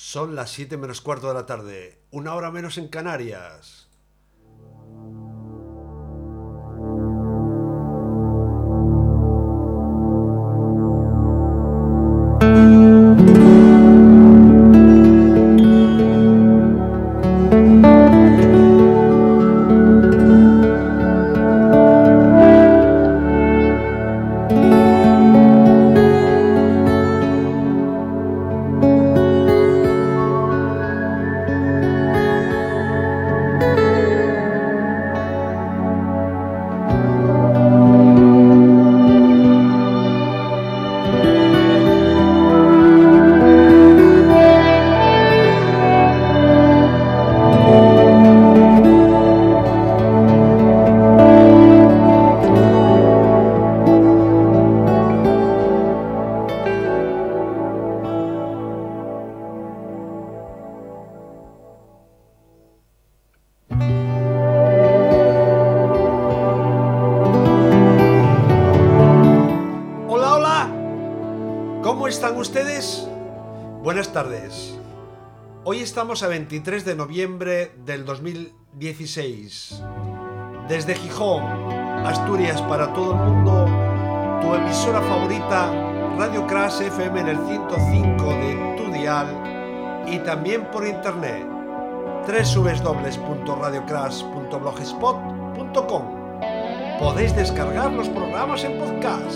Son las 7 menos cuarto de la tarde, una hora menos en Canarias. Buenas tardes. Hoy estamos a 23 de noviembre del 2016. Desde Gijón, Asturias para todo el mundo, tu emisora favorita, Radio Crash FM en el 105 de tu dial y también por internet, www.radiocrash.blogspot.com. Podéis descargar los programas en podcast.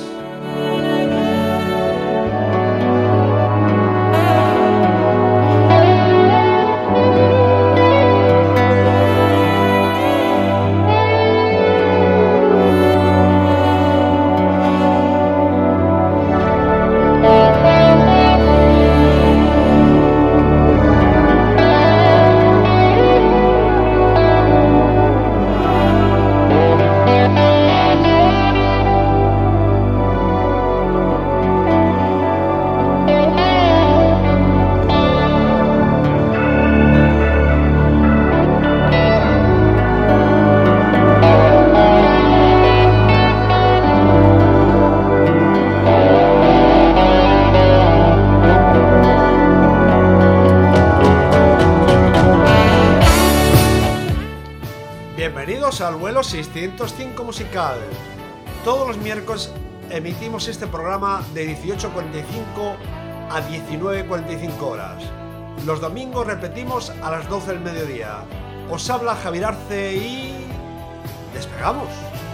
Al vuelo 605 musical. Todos los miércoles emitimos este programa de 18:45 a 19:45 horas. Los domingos repetimos a las 12 del mediodía. Os habla Javier Arce y... ¡despegamos!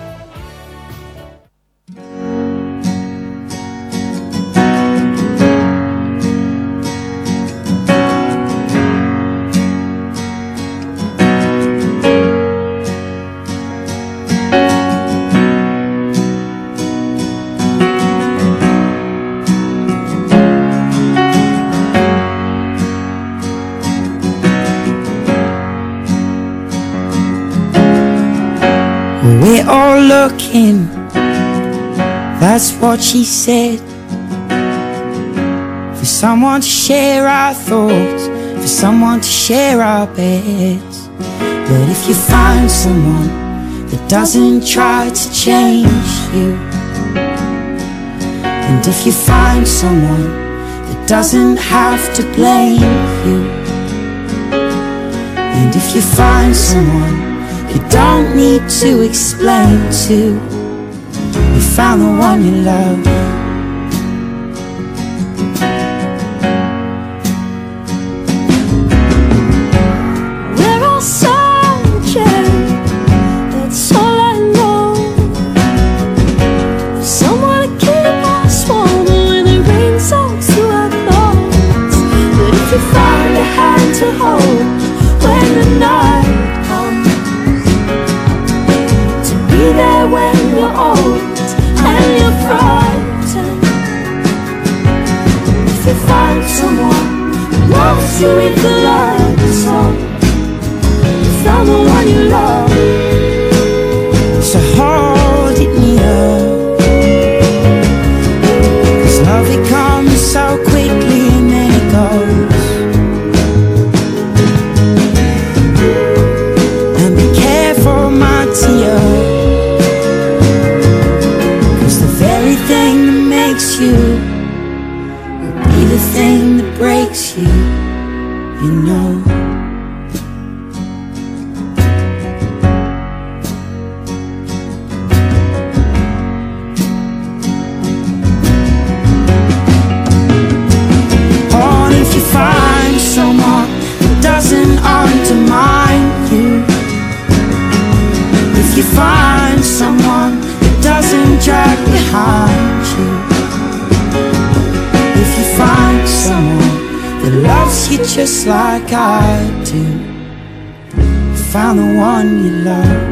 We're all looking, that's what she said. For someone to share our thoughts, for someone to share our beds. But if you find someone that doesn't try to change you, and if you find someone that doesn't have to blame you, and if you find someone you don't need to explain to, you found the one you love. We're all searching, that's all I know. For someone to keep us warm when it rains out to our thoughts. But if you find a hand to hold when the night comes, be there when you're old and you're fried. you know. Or if you find someone that doesn't undermine you, if you find someone that doesn't drag behind you, if you find someone that loves you just like I do, you found the one you love.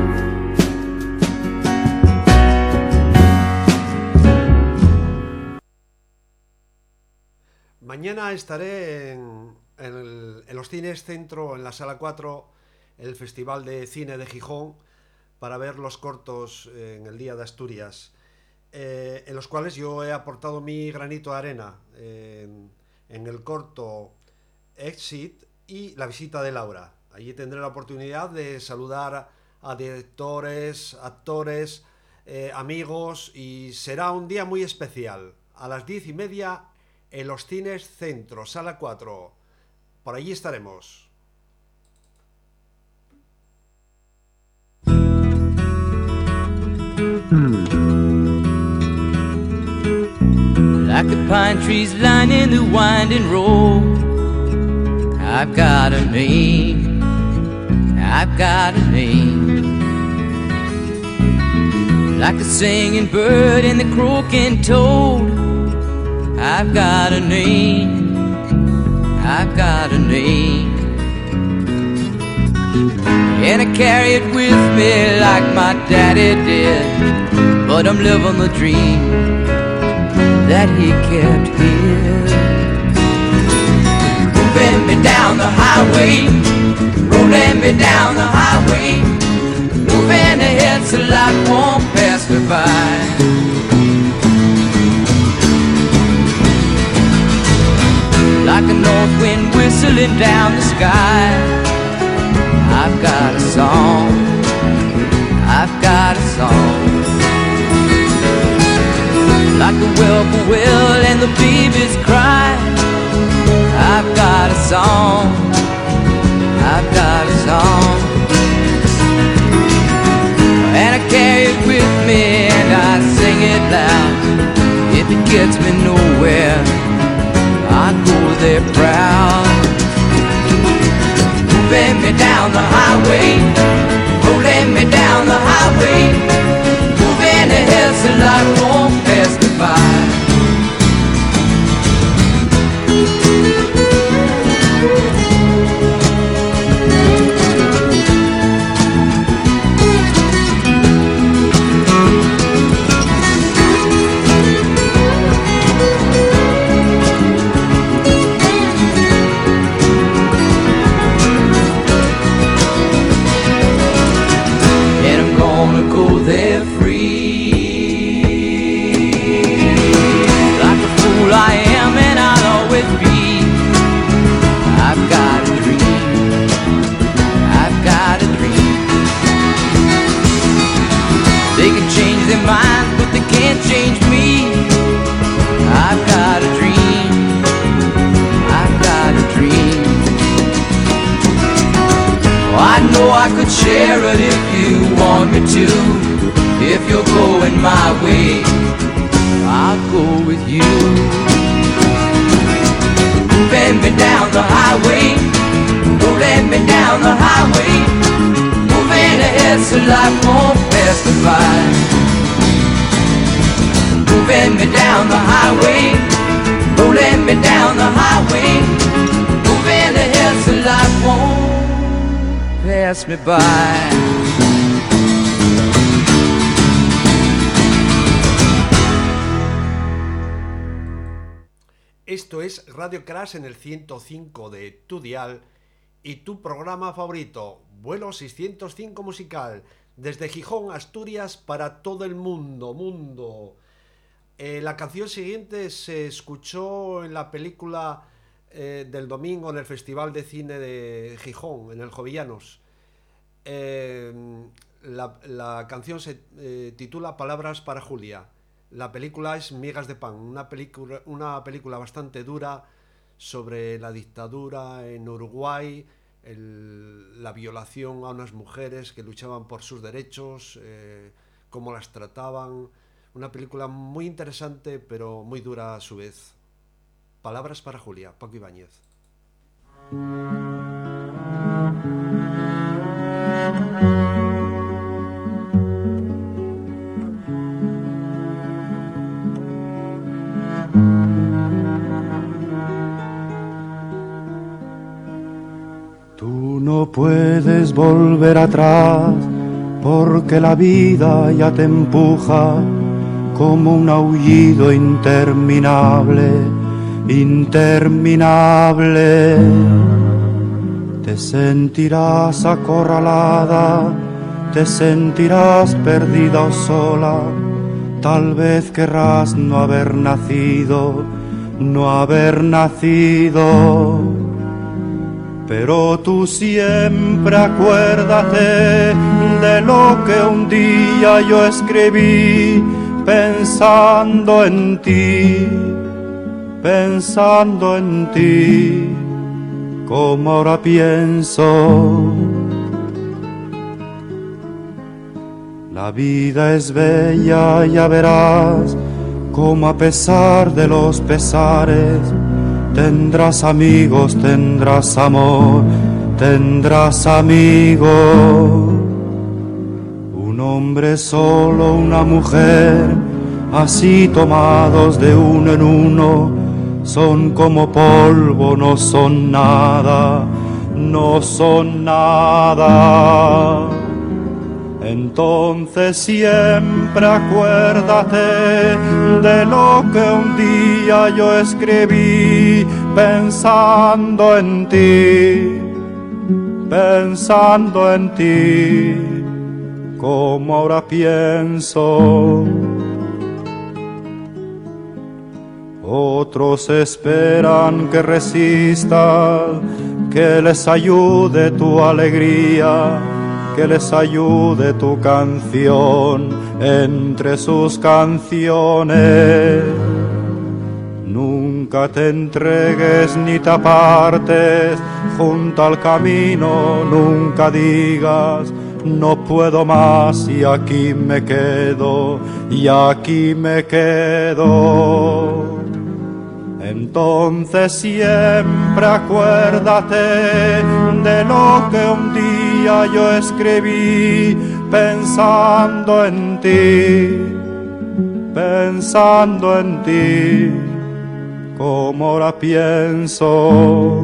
Mañana estaré en los cines Centro, en la Sala 4, el Festival de Cine de Gijón, para ver los cortos en el Día de Asturias, en los cuales yo he aportado mi granito de arena en el corto Exit y La visita de Laura. Allí tendré la oportunidad de saludar a directores, actores, amigos, y será un día muy especial. A las 10:30 en los cines Centro, Sala 4. Por allí estaremos. Like the pine trees lining the winding road, I've got a name, I've got a name. Like the singing bird and the croaking toad, I've got a name, I've got a name. And I carry it with me like my daddy did, but I'm living the dream that he kept here. Moving me down the highway, rolling me down the highway, moving ahead so life won't pass me by. Like a north wind whistling down the sky, I've got a song, I've got a song. Like the whippoorwill and the babies cry, I've got a song, I've got a song. And I carry it with me and I sing it loud. If it gets me nowhere, I go there proud. Moving me down the highway, rolling me down the highway, moving ahead so life won't pass me by. Change me. I've got a dream, I've got a dream. Oh, I know I could share it if you want me to. If you're going my way, I'll go with you. Moving me down the highway, rolling me down the highway, moving ahead so life won't pass me by. Moving me down the highway, rolling me down the highway, moving ahead so life won't pass me by. Esto es Radio Crash en el 105 de tu dial y tu programa favorito, Vuelo 605 Musical, desde Gijón, Asturias, para todo el mundo. La canción siguiente se escuchó en la película del domingo en el Festival de Cine de Gijón, en el Jovellanos. La canción se titula Palabras para Julia. La película es Migas de Pan, una película bastante dura sobre la dictadura en Uruguay, la violación a unas mujeres que luchaban por sus derechos, cómo las trataban. Una película muy interesante, pero muy dura a su vez. Palabras para Julia, Paco Ibáñez. Tú no puedes volver atrás, porque la vida ya te empuja como un aullido interminable, interminable. Te sentirás acorralada, te sentirás perdida o sola, tal vez querrás no haber nacido, no haber nacido. Pero tú siempre acuérdate de lo que un día yo escribí, pensando en ti, pensando en ti, como ahora pienso. La vida es bella, ya verás, como a pesar de los pesares, tendrás amigos, tendrás amor, tendrás amigos. Un hombre solo, una mujer, así tomados de uno en uno, son como polvo, no son nada, no son nada. Entonces siempre acuérdate de lo que un día yo escribí, pensando en ti, pensando en ti, como ahora pienso. Otros esperan que resista, que les ayude tu alegría, que les ayude tu canción entre sus canciones. Nunca te entregues ni te apartes junto al camino, nunca digas no puedo más y aquí me quedo, y aquí me quedo. Entonces siempre acuérdate de lo que un día yo escribí, pensando en ti, pensando en ti, como ahora pienso.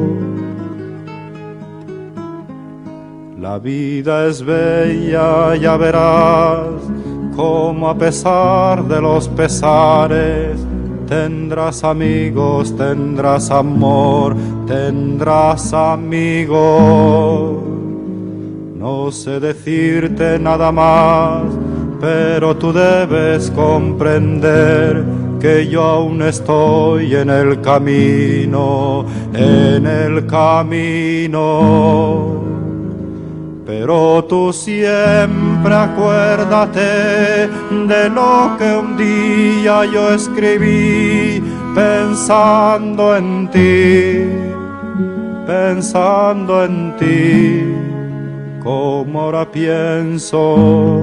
La vida es bella, ya verás, como a pesar de los pesares, tendrás amigos, tendrás amor, tendrás amigos. No sé decirte nada más, pero tú debes comprender que yo aún estoy en el camino, en el camino. Pero tú siempre acuérdate de lo que un día yo escribí, pensando en ti, pensando en ti, como ahora pienso.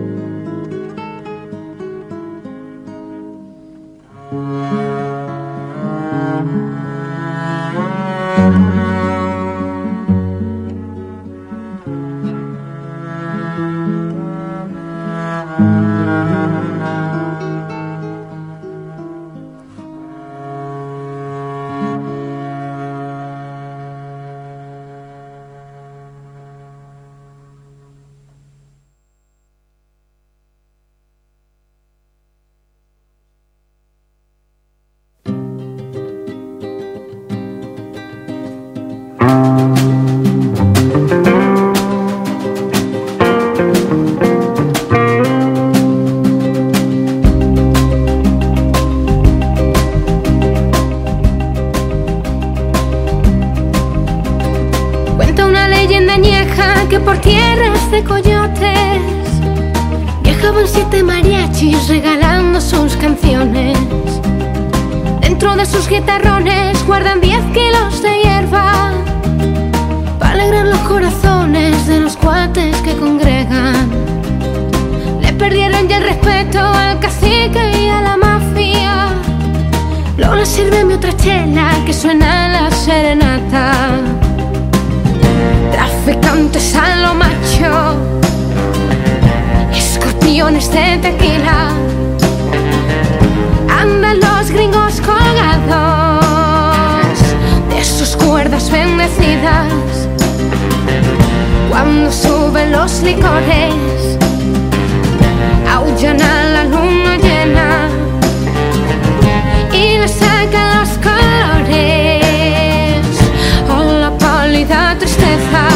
Que por tierras de coyotes viajaban 7 mariachis regalando sus canciones. Dentro de sus guitarrones guardan 10 kilos de hierba para alegrar los corazones de los cuates que congregan. Le perdieron ya el respeto al cacique y a la mafia. Lola, sírveme otra chela que suena la serenata. Traficantes a lo macho, escorpiones de tequila. Andan los gringos colgados de sus cuerdas bendecidas. Cuando suben los licores, aullan a la luna llena y le sacan los colores a la pálida tristeza.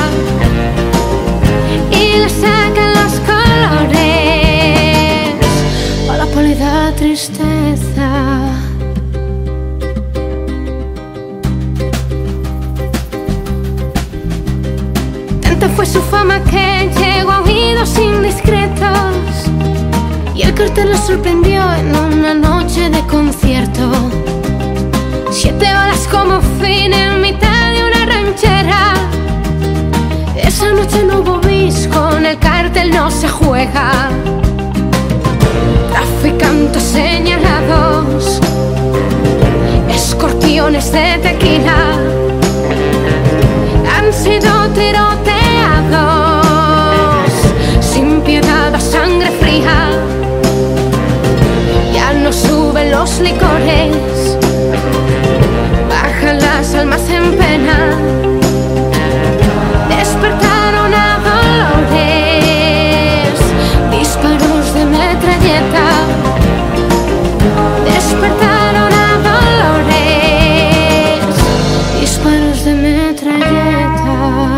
Y le sacan los colores a la pálida tristeza. Tanta fue su fama que llegó a oídos indiscretos y el cartel lo sorprendió en una noche de concierto. 7 horas como fin en mitad de una ranchera. Esa noche no hubo bis, con el cartel no se juega. Traficantes señalados, escorpiones de tequila, han sido tiroteados sin piedad a sangre fría. Ya no suben los licores, bajan las almas en pena. Despertaron a dolores, disparos de metralleta. Despertaron a dolores, disparos de metralleta.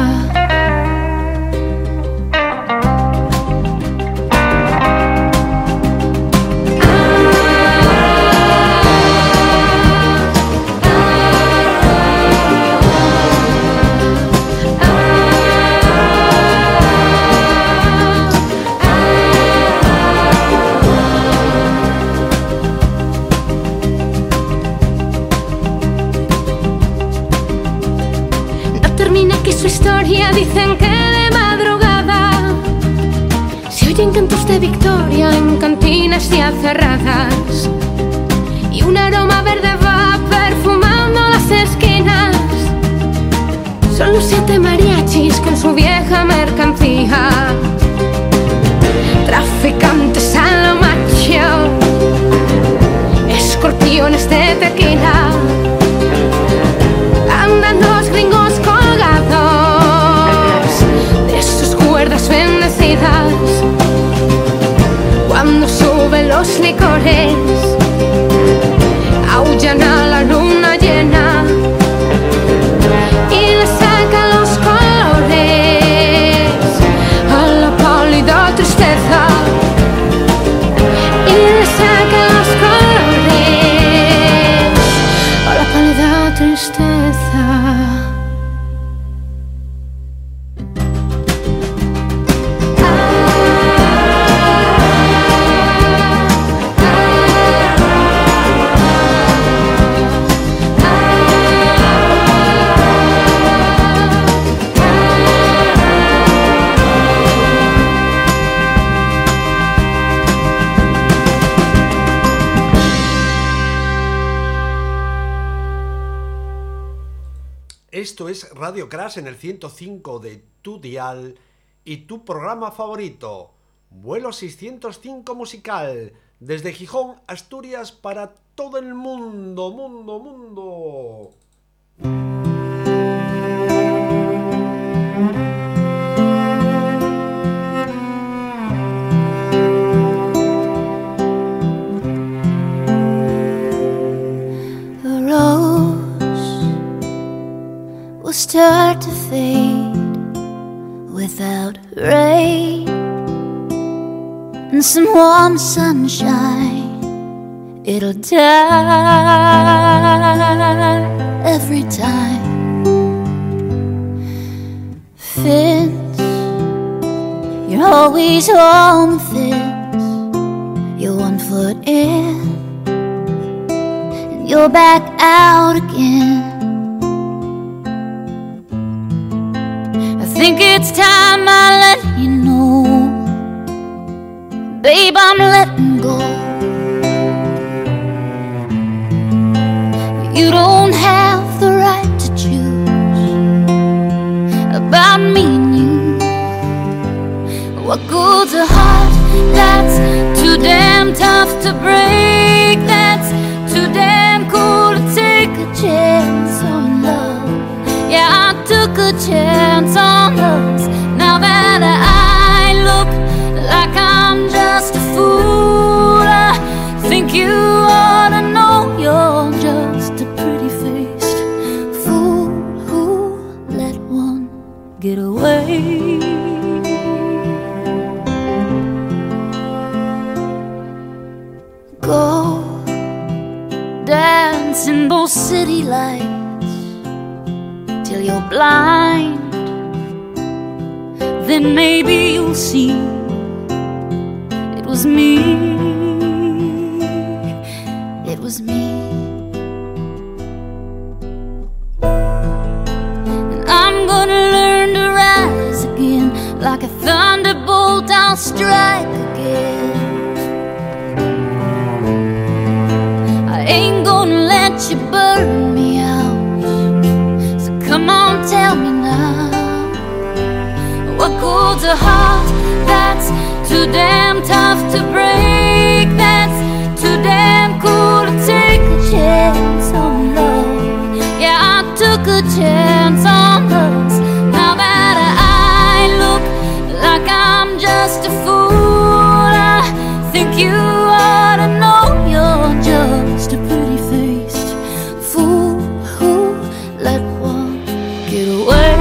Su historia dicen que de madrugada se oyen cantos de victoria en cantinas ya cerradas y un aroma verde va perfumando las esquinas. Son los 7 mariachis con su vieja mercancía. Traficantes a lo macho, escorpiones de tequila. Andan los gringos colgados de sus cuerdas bendecidas. Cuando suben los licores, aullan a la luna llena y le sacan los colores a la pálida tristeza. Y le sacan los colores a la pálida tristeza. Esto es Radio Crash en el 105 de tu dial y tu programa favorito, Vuelo 605 Musical, desde Gijón, Asturias, para todo el mundo, mundo. Start to fade without rain and some warm sunshine. It'll die every time. Fence, you're always on the fence. You're 1 foot in and you're back out again. I think it's time I let you know, babe, I'm letting go. You don't have the right to choose about me and you. What good's a heart that's too damn tough to break, that's too damn cool to take a chance on love? Yeah, I took a chance on us. Now that I look like I'm just a fool, I think you ought to know you're just a pretty-faced fool who let one get away. Go dance in those city lights till you're blind, then maybe you'll see it was me, it was me. And I'm gonna learn to rise again, like a thunderbolt I'll strike again. Ain't gonna let you burn me out, so come on, tell me now, what good's a heart that's too damn tough to break, that's too damn cool to take a chance on love? Yeah, I took a chance on us. Now that I look like I'm just a fool, I think you ought to know you're just a pretty-faced fool who let one get away.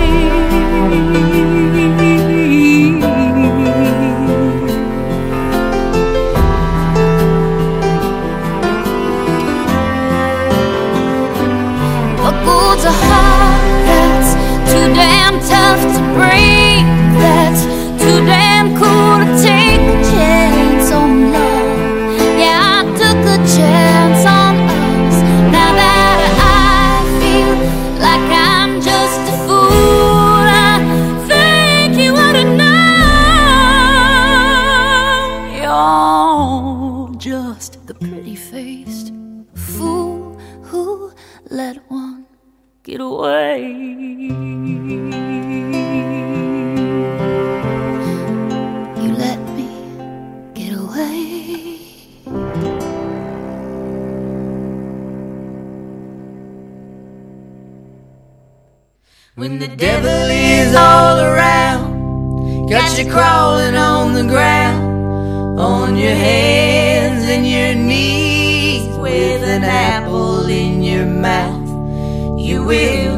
What good's a heart that's too damn tough to break, that's too damn cool to take a chance on love? Yeah, I took a chance on us. Now that I feel like I'm just a fool, I think you ought to know you're just the pretty-faced fool who let one get away. You let me get away. When the devil is all around, got you crawling on the ground, on your hands and your knees, with an apple in your mouth, you will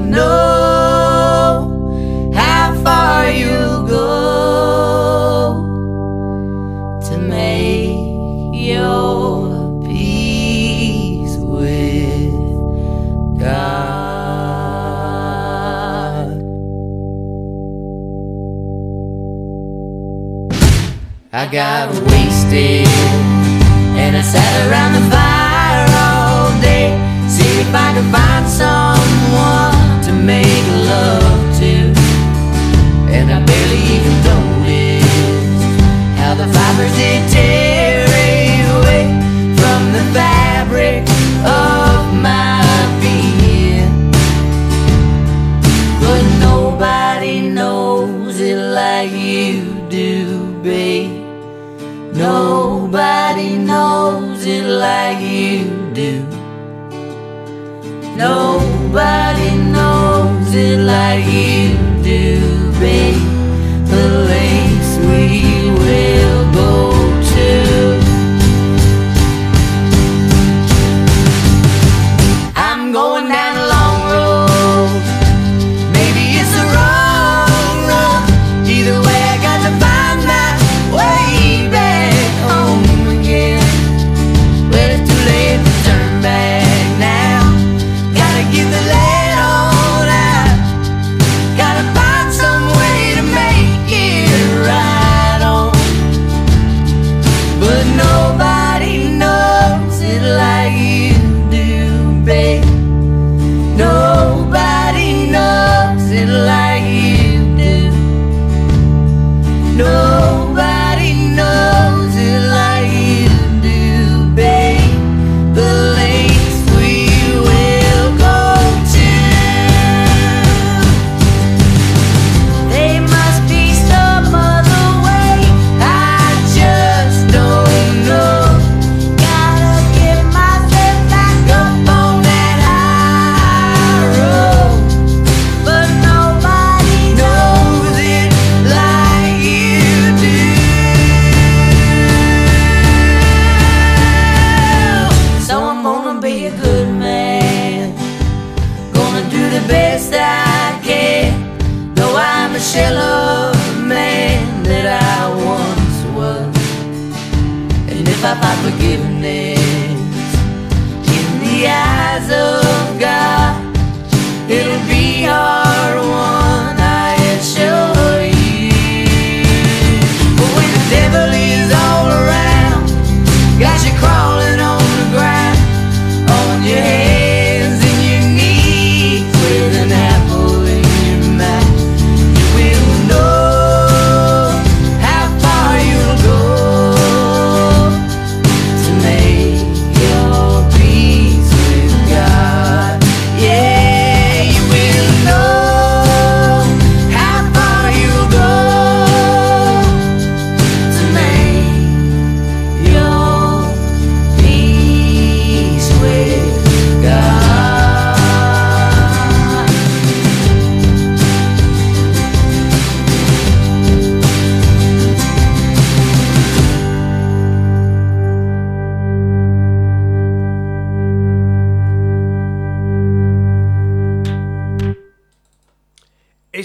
know how far you'll go to make your peace with God. I got wasted and I sat around the fire all day, see if I could find someone to make love to. And I barely even noticed how the fibers they tear away from the fabric of my being. But nobody knows it like you do, babe. Nobody knows it like you do. Nobody knows it like you do, babe. The lengths we will go to. I'm going down a long road. Maybe it's the wrong road. Either way, I got to find my way back home again. Well, it's too late to turn back now. Gotta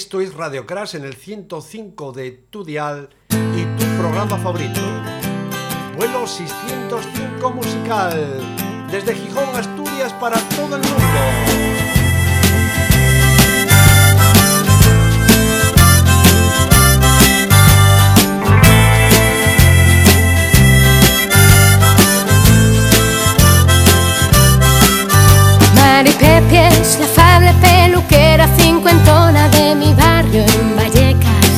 Esto es Radio Crash en el 105 de tu dial y tu programa favorito. Vuelo 605 musical. Desde Gijón, Asturias, para todo el mundo. Mari Pepi es la afable peluquera cincuentona de mi barrio en Vallecas.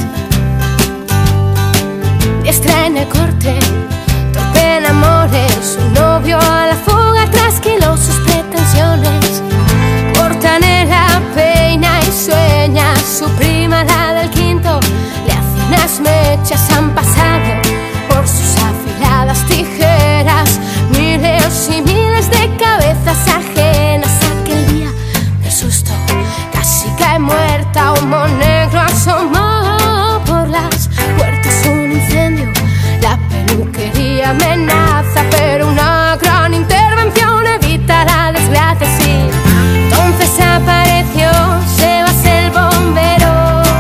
Diestra en el corte, torpe en amores, su novio a la fuga trasquiló sus pretensiones. Cortanera peina y sueña, su prima la del quinto le hace unas mechas. Han pasado por sus afiladas tijeras miles y miles de cabezas ajenas. Aquel día de susto casi cae muerta, humo negro asomó por las puertas. Un incendio, la peluquería amenaza, pero una gran intervención evita la desgracia. Sí, entonces apareció Sebas el bombero,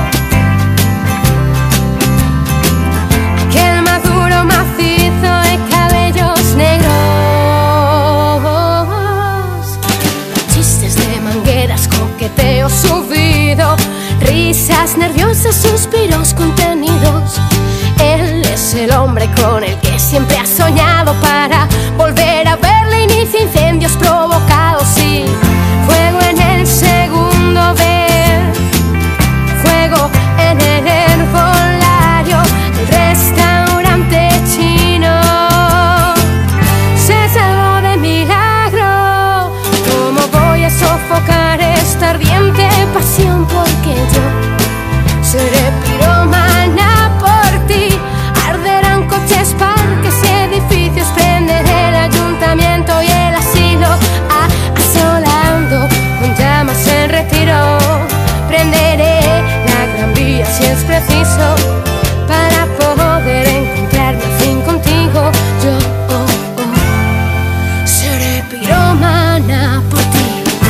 aquel maduro macizo de cabellos negros. Chistes de mangueras, coqueteo subido, risas nerviosas, suspiros contenidos. Él es el hombre con el que siempre has soñado. Para volver a verle inicia incendios provocados. Sí, fuego en el segundo B, fuego en el herbolario, el restaurante chino. Se salvó de milagro. ¿Cómo voy a sofocar esta ardiente pasión? Porque yo seré piromana por ti. Arderán coches, parques y edificios, prenderé el ayuntamiento y el asilo, asolando con llamas el retiro. Prenderé la Gran Vía si es preciso para poder encontrarme al fin contigo. Yo seré piromana por ti.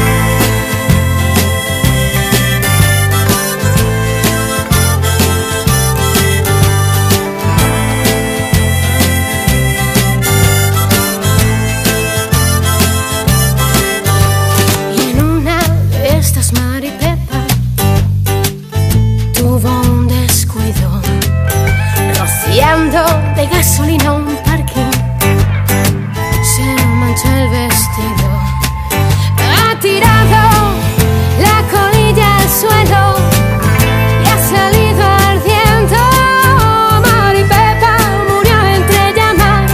De gasolina un parking, se mancha el vestido. Ha tirado la colilla al suelo y ha salido ardiendo. Mari Pepa murió entre llamas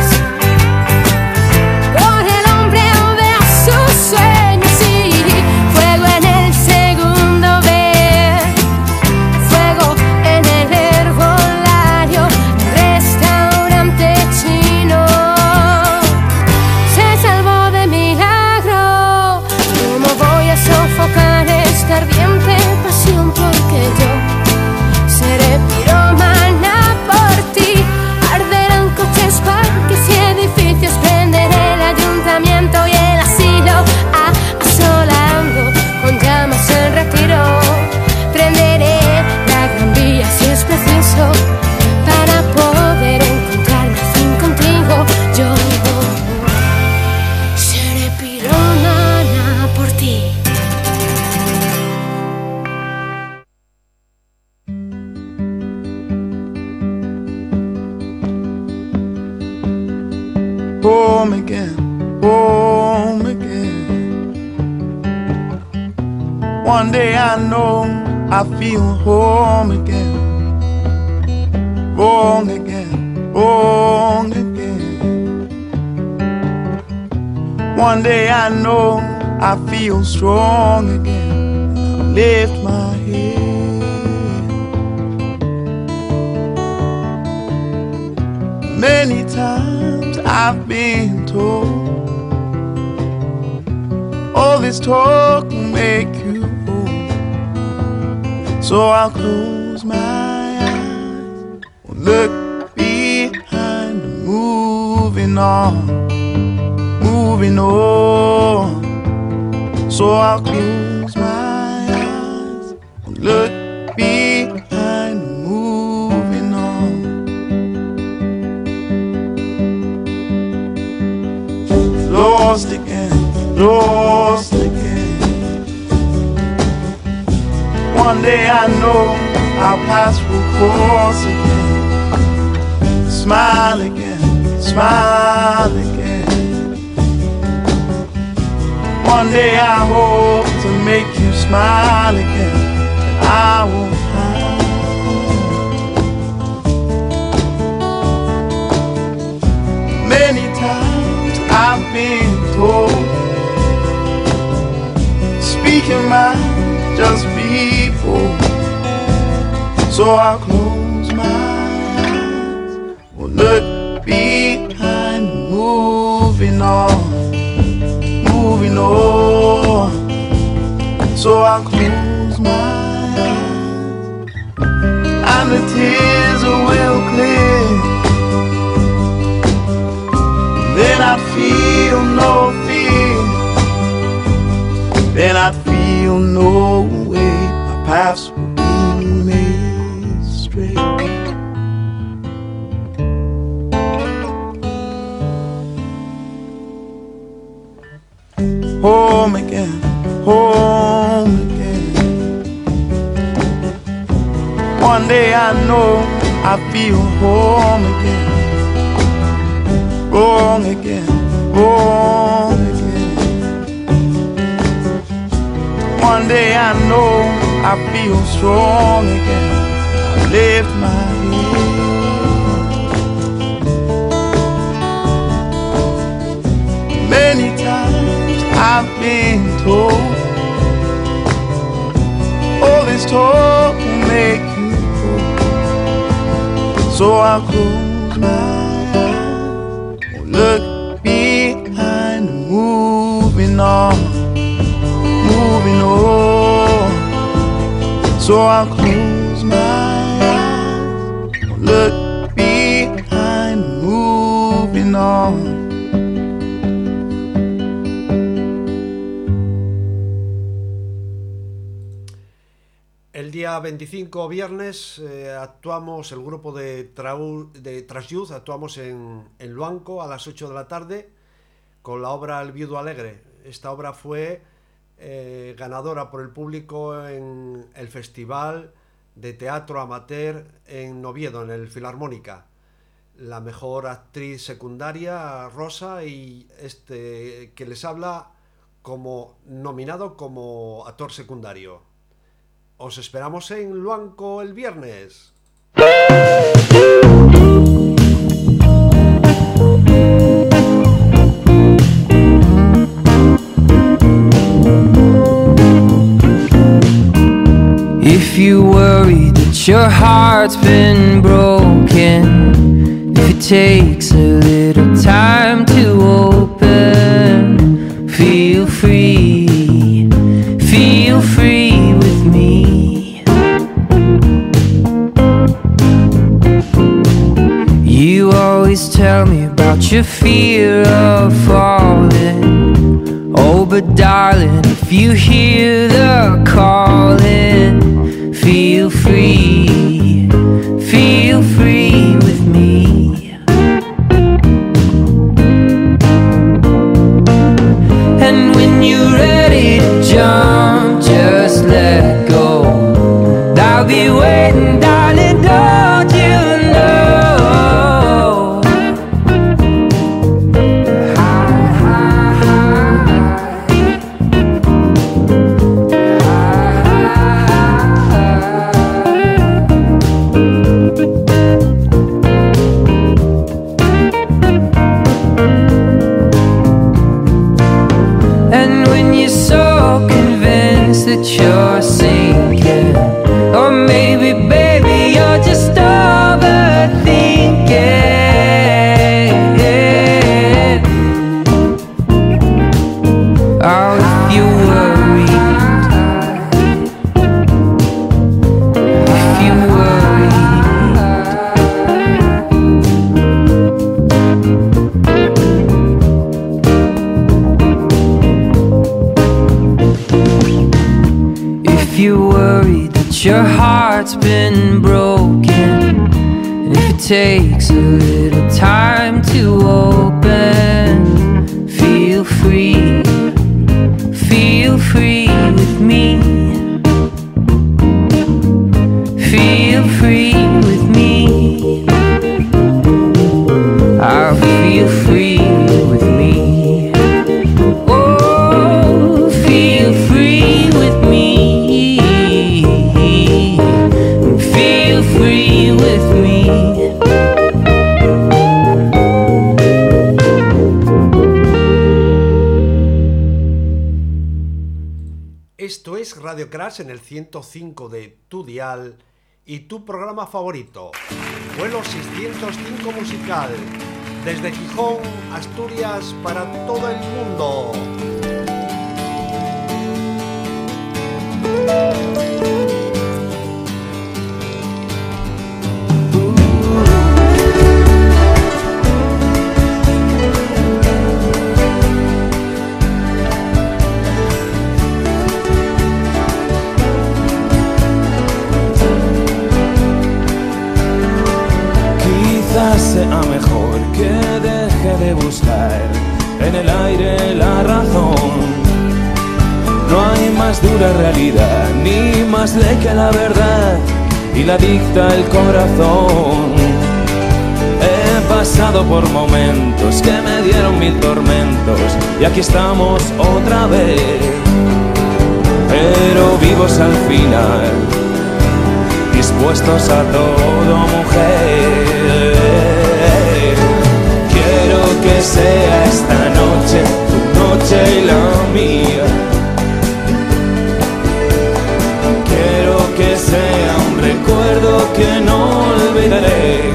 por el hombre de sus sueños. Sí, fuego en el segundo B, fuego en el herbolario, restaurante chino. Se salvó de milagro. ¿Cómo voy a sofocar esta ardiente pasión? Porque yo seré piromana por ti. Arderán coches, parques y edificios, prenderé el ayuntamiento y el asilo, asolando con llamas el retiro. Prenderé la Gran Vía si es preciso para poder encontrarme al fin contigo. Yo seré piromana por ti. Home again, home again. One day I know I feel home again. Born again, born again. One day I know I feel strong again. I lift my head. Many times I've been told all this talk will make you old. So I'll close my eyes, look behind, moving on, moving on. So I'll close my eyes and look behind. our paths will cross again. Smile again, smile again. One day I hope to make you smile again, and I will hide. Many times I've been told, speaking mine, just be bold. So I'll close my eyes, will look behind, moving on, moving on. So I'll close my eyes, and the tears will clear. Then I'd feel no fear, then I'd feel no way. My paths will be made straight. Home again, home again. One day I know I feel home again. Wrong again, wrong again. One day I know I feel strong again. I lift my head. Many times I've been told, all this talk will make you cold. So I'll close my eyes, look behind, moving on, moving on. So I'll close my eyes, look behind, moving on. El día 25, viernes, actuamos, el grupo de Trash Youth, actuamos en Luanco a las 8 de la tarde con la obra El Viudo Alegre. Esta obra fue ganadora por el público en el Festival de Teatro Amateur en Oviedo, en el Filarmónica. La mejor actriz secundaria, Rosa, y que les habla como nominado como actor secundario. Os esperamos en Luanco el viernes. If you worry that your heart's been broken, if it takes a little time to open, feel free with me. You always tell me about your fear of falling. Oh, but darling, if you hear the calling, feel free with me. And when you're ready to jump, just let go. I'll be waiting, darling, don't you know? That you're sinking, or maybe, baby, you're just overthinking. Oh, if you're worried, if you're you're worried that your heart's been broken, and if it takes a little time to open, feel free with me. Radio Crash en el 105 de tu dial y tu programa favorito, Vuelo 605 Musical, desde Gijón, Asturias, para todo el mundo. Sea mejor que deje de buscar en el aire la razón. No hay más dura realidad ni más ley que la verdad, y la dicta el corazón. He pasado por momentos que me dieron mil tormentos y aquí estamos otra vez, pero vivos al final, dispuestos a todo, mujer. Quiero que sea esta noche tu noche y la mía. Quiero que sea un recuerdo que no olvidaré.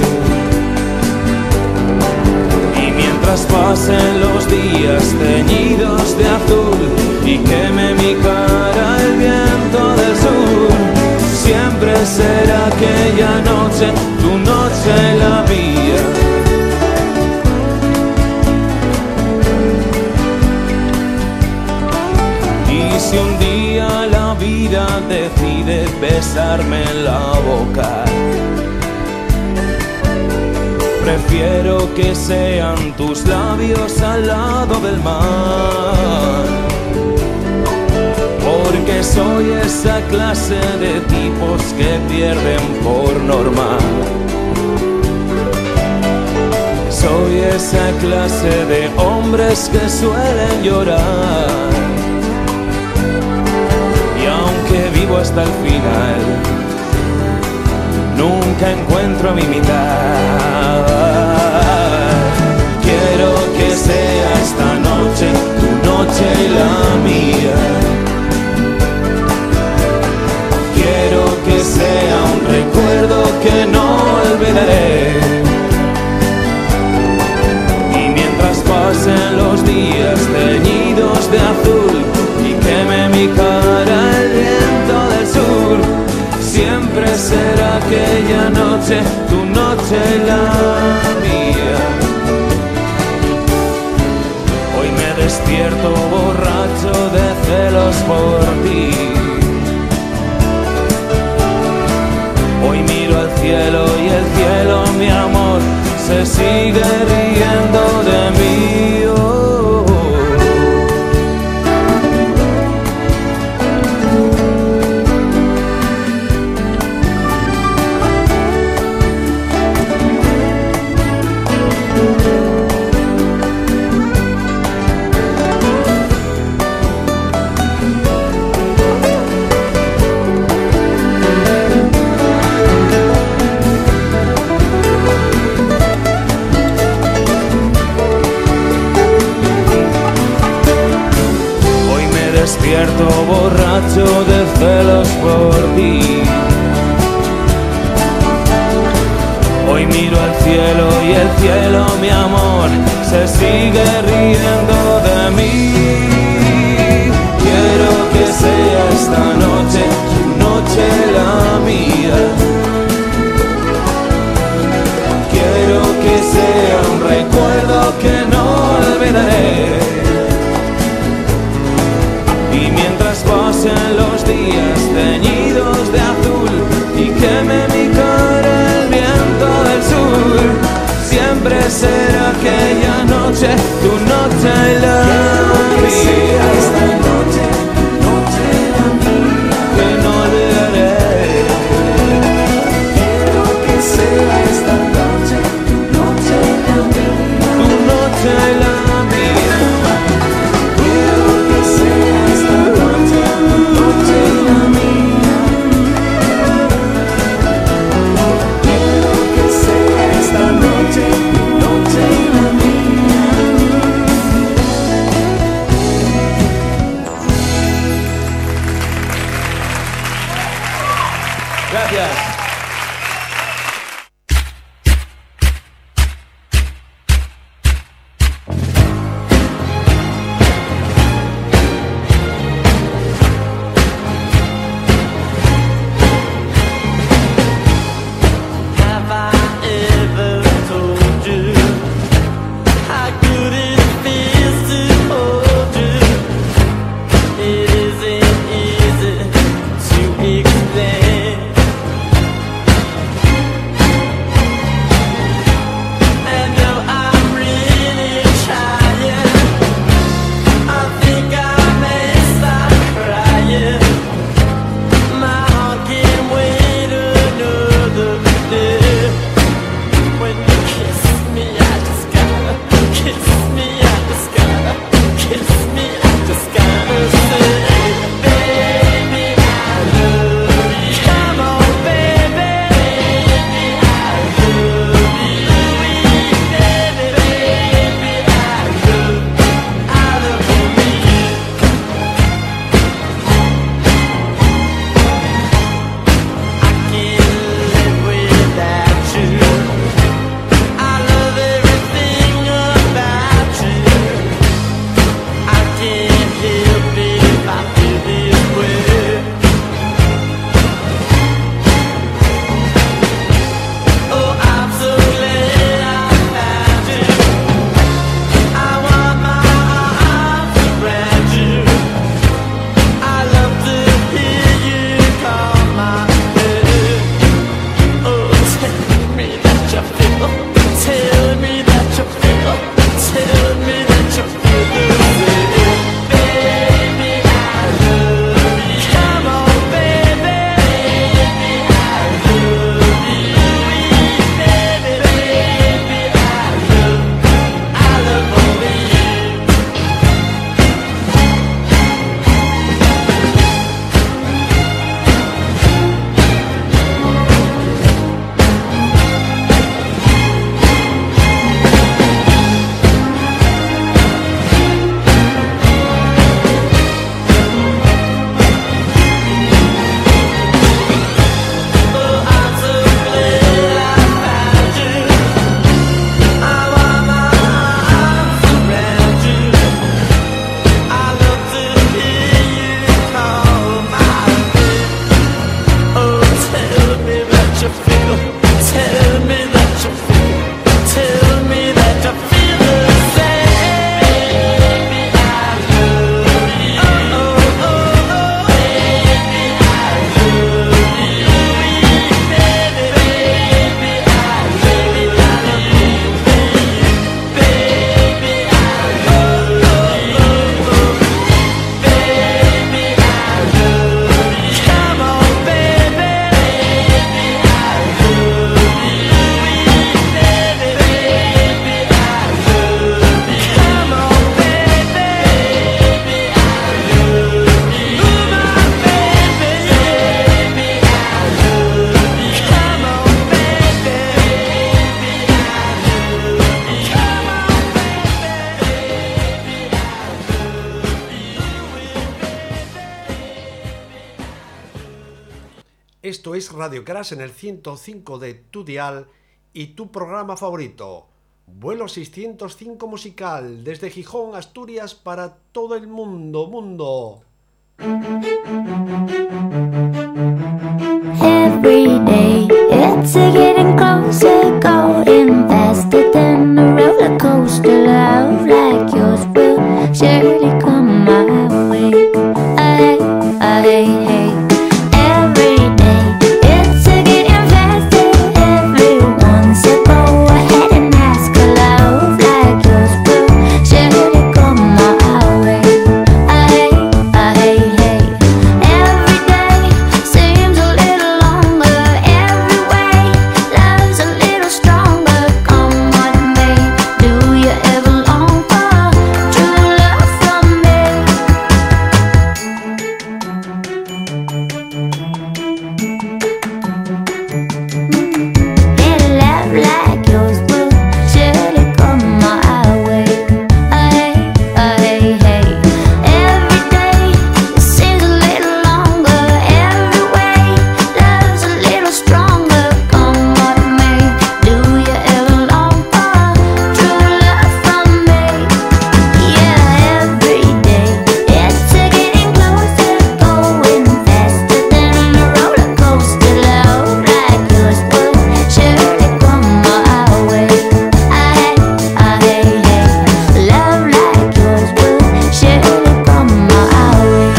Y mientras pasen los días teñidos de azul y queme mi cara el viento del sur, siempre será aquella noche, tu noche la mía. Y si un día la vida decide besarme en la boca, prefiero que sean tus labios al lado del mar, porque soy esa clase de tipos que pierden por norma. Soy esa clase de hombres que suelen llorar. Y aunque vivo hasta el final, nunca encuentro a mi mitad. Quiero que sea esta noche tu noche y la mía. Quiero que sea un recuerdo que no olvidaré. Y mientras pasen los días teñidos de azul y queme mi cara el viento del sur, siempre será aquella noche tu noche y la mía. Hoy me despierto borracho de celos por ti. Hoy miro al cielo y el cielo, mi amor, se sigue riendo de mí. Oh, oh. Despierto borracho de celos por ti. Hoy miro al cielo y el cielo, mi amor, se sigue riendo de mí. Quiero que sea esta noche tu noche la mía. Quiero que sea un recuerdo que no olvidaré. Y mientras pasen los días teñidos de azul y queme mi cara el viento del sur, siempre será aquella noche tu noche y la mía. Esta noche tu noche y la mía, que no olvidaré. Quiero que sea esta noche tu noche y la mía, tu noche y la mía. Quiero que sea esta noche tu noche y la mía. Esto es Radio Crash en el 105 de tu dial y tu programa favorito, Vuelo 605 Musical, desde Gijón, Asturias, para todo el mundo. Every day it's getting closer, going faster than a roller coaster. Love like yours will surely come my way. Hey. Every day it's getting faster. Everyone said go ahead and ask. A love like yours will surely come my way. Hey. Every day seems a little longer. Every way love's a little stronger. Come what may, do you ever long for true love from me? Yeah, love like yours will surely come my way. Hey. Every day seems a little longer. Every way love's a little stronger. Come what may, do you ever long for true love from me? Yeah, every day it's getting closer, going faster than a roller coaster. Love like yours would surely come my way. Hey. Love like yours would surely come my way.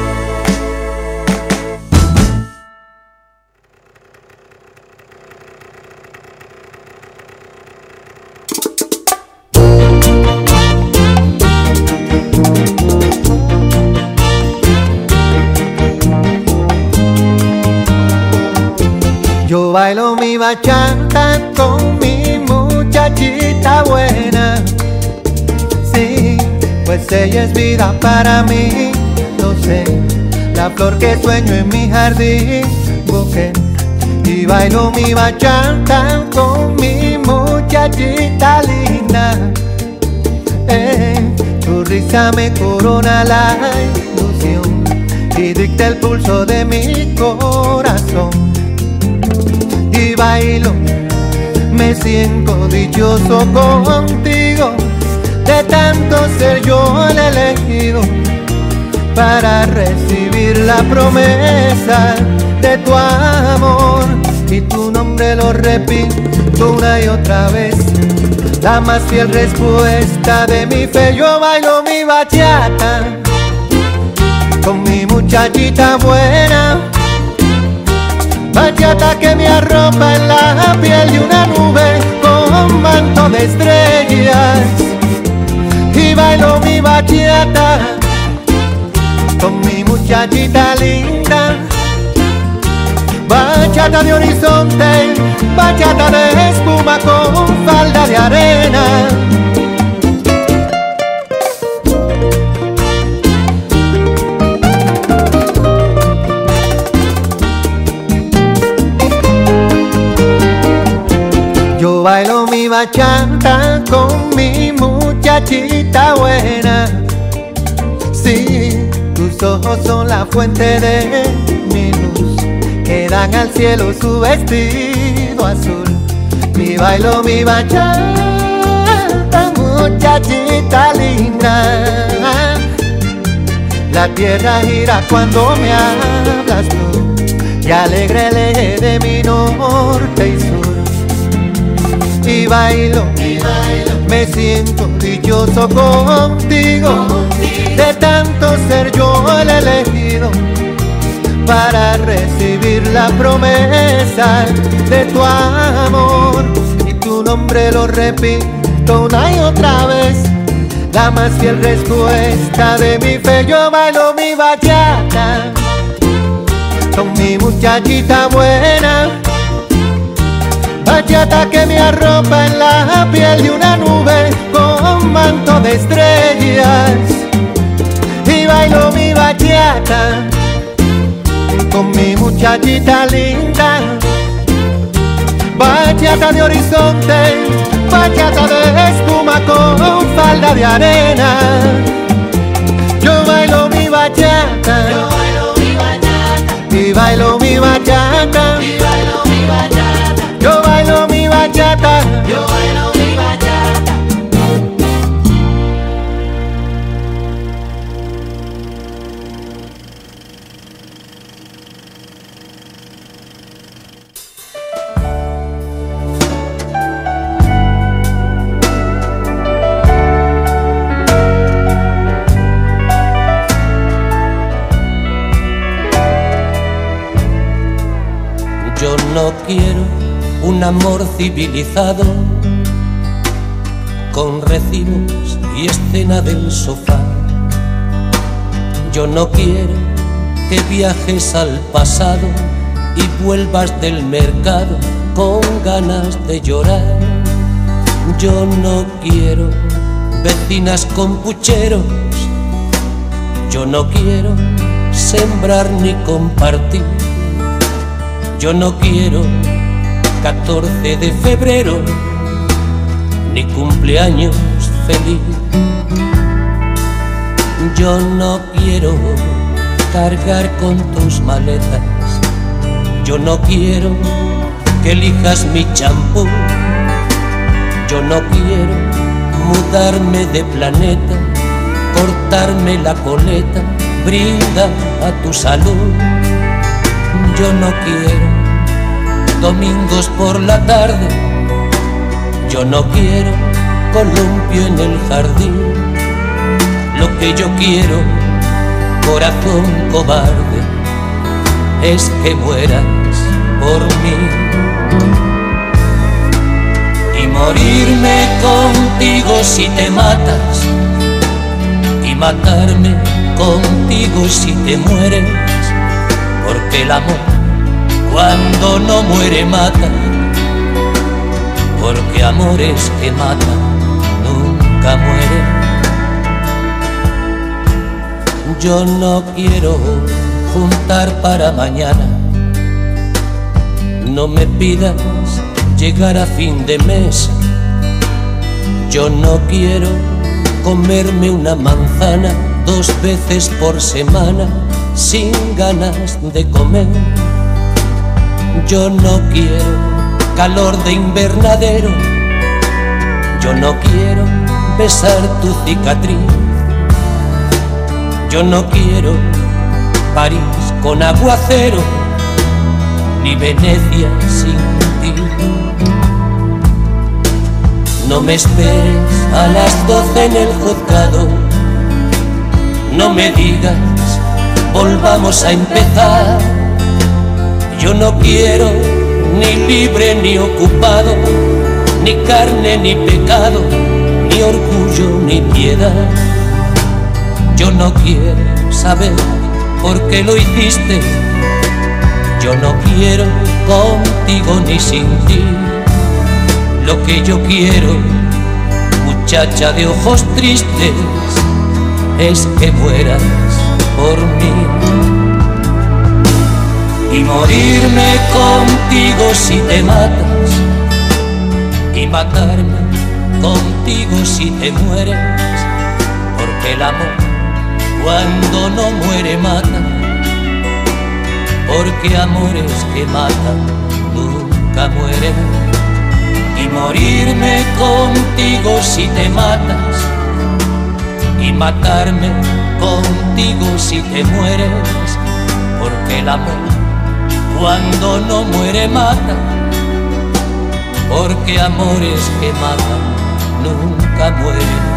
Yo bailo mi bachata con mi muchachita buena. Sí, pues ella es vida para mí. Lo sé, la flor que sueño en mi jardín. Busqué y bailo mi bachata con mi muchachita linda. Tu risa me corona la ilusión y dicta el pulso de mi corazón. Y bailo, me siento dichoso contigo, de tanto ser yo el elegido para recibir la promesa de tu amor. Y tu nombre lo repito una y otra vez, la más fiel respuesta de mi fe. Yo bailo mi bachata con mi muchachita buena, bachata que me arropa en la piel de una nube con manto de estrellas. Y bailo mi bachata con mi muchachita linda, bachata de horizonte, bachata de espuma con falda de arena. Yo bailo mi bachata con mi muchachita buena. Sí, tus ojos son la fuente de mi luz, que dan al cielo su vestido azul. Y bailo mi bachata, muchachita linda. La tierra gira cuando me hablas tú, y alegre el eje de mi norte y sur. Y bailo, me siento dichoso contigo, de tanto ser yo el elegido para recibir la promesa de tu amor. Y tu nombre lo repito una y otra vez, la más fiel respuesta de mi fe. Yo bailo mi bachata con mi muchachita buena, bachata que me arropa en la piel de una nube con manto de estrellas. Y bailo mi bachata con mi muchachita linda, bachata de horizonte, bachata de espuma con falda de arena. Yo bailo mi bachata, y bailo mi bachata. bachata. Y bailo mi bachata. Yo bailo mi bachata. Yo bailo mi bachata. Yo no quiero un amor civilizado con recibos y escena del sofá. Yo no quiero que viajes al pasado y vuelvas del mercado con ganas de llorar. Yo no quiero vecinas con pucheros. Yo no quiero sembrar ni compartir. Yo no quiero 14 de febrero ni cumpleaños feliz. Yo no quiero cargar con tus maletas. Yo no quiero que elijas mi champú. Yo no quiero mudarme de planeta, cortarme la coleta, brinda a tu salud. Yo no quiero domingos por la tarde. Yo no quiero columpio en el jardín. Lo que yo quiero, corazón cobarde, es que mueras por mí. Y morirme contigo si te matas, y matarme contigo si te mueres. Porque el amor cuando no muere mata. Porque amores que matan nunca mueren. Yo no quiero juntar para mañana. No me pidas llegar a fin de mes. Yo no quiero comerme una manzana 2 veces por semana sin ganas de comer. Yo no quiero calor de invernadero. Yo no quiero besar tu cicatriz. Yo no quiero París con aguacero, ni Venecia sin ti. No me esperes a las 12 en el juzgado. No me digas volvamos a empezar. Yo no quiero ni libre ni ocupado, ni carne ni pecado, ni orgullo ni piedad. Yo no quiero saber por qué lo hiciste. Yo no quiero contigo ni sin ti. Lo que yo quiero, muchacha de ojos tristes, es que mueras por mí. Y morirme contigo si te matas, y matarme contigo si te mueres. Porque el amor cuando no muere mata. Porque amores que matan nunca mueren. Y morirme contigo si te matas, y matarme contigo si te mueres. Porque el amor cuando no muere mata. Porque amores que matan nunca mueren.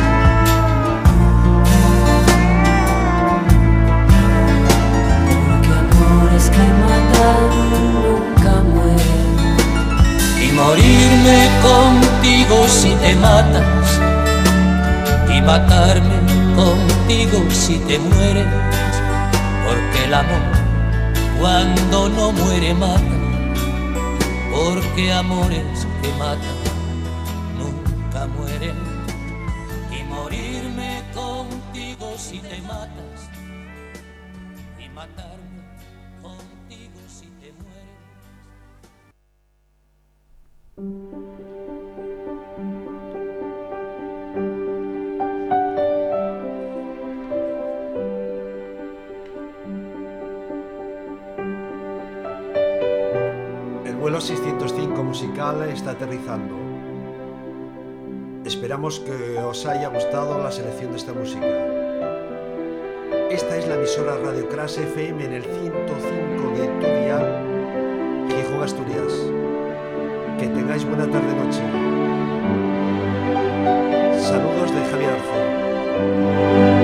Que matan nunca mueren. Y morirme contigo si te matas, y matarme contigo si te mueres. Porque el amor cuando no muere mata. Porque amores que matan nunca mueren. Y morirme contigo si te matas, y matarme contigo si te mueres. musical está aterrizando. Esperamos que os haya gustado la selección de esta música. Esta es la emisora Radio Crash FM en el 105 de tu dial, Gijón, Asturias. Que tengáis buena tarde-noche. Saludos de Javier Arce.